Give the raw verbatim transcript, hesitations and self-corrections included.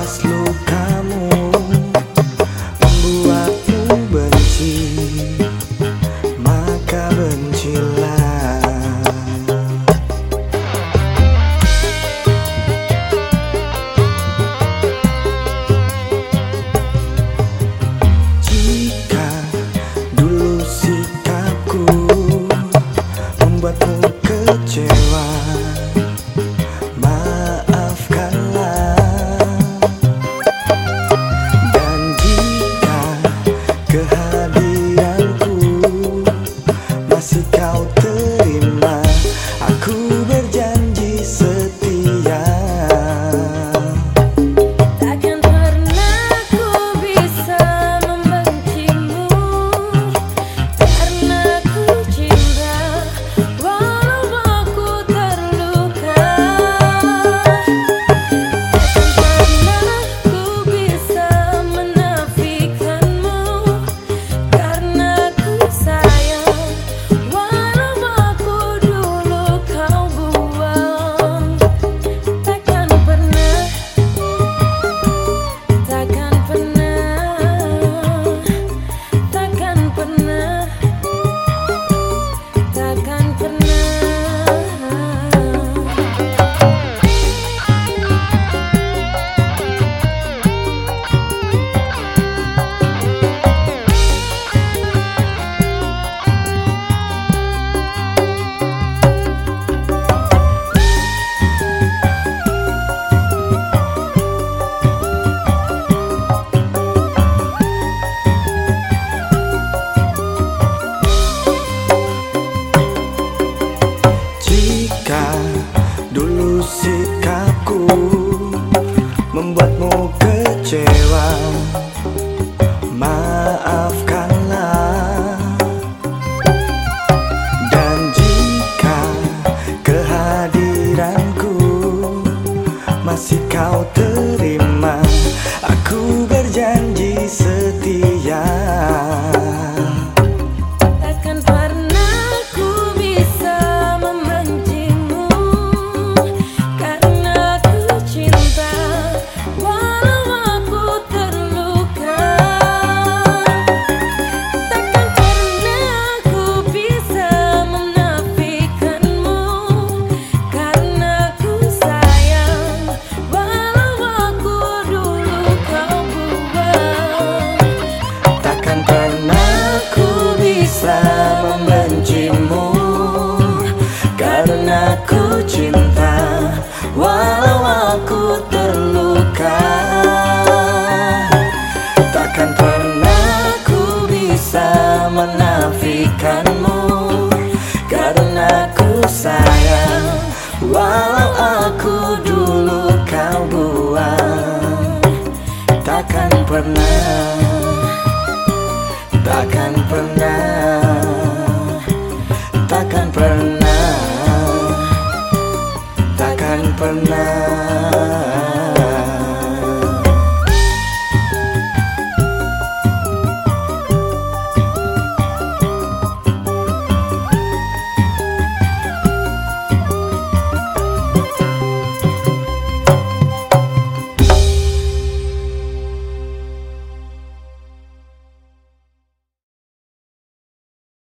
membalas lukamu, membuatmu benci, maka bencilah. Jika dulu sikapku membuatmu kecewa, maafkanlah. Dan jika kehadiranku masih kau terima, aku berjanji setia. Takkan pernah ku bisa membencimu, karena ku cinta walau aku terluka. Takkan pernah ku bisa menafikanmu, karena ku sayang walau aku dulu kau buang. Takkan pernah, takkan pernah, takkan pernah, takkan pernah. Jika dulu sikapku membuatmu kecewa, maafkanlah. Dan jika kehadiranku masih kau terima, aku berjanji setia. Takkan pernah ku bisa membencimu, karena ku cinta walau aku terluka. Takkan pernah ku bisa menafikanmu, karena ku sayang walau aku dulu kau buang. Takkan pernah ku bisa membencimu, karena ku cinta walau aku terluka. Takkan pernah ku bisa menafikanmu, karena ku sayang walau aku dulu kau buang. Takkan pernah, takkan pernah, takkan pernah, takkan pernah.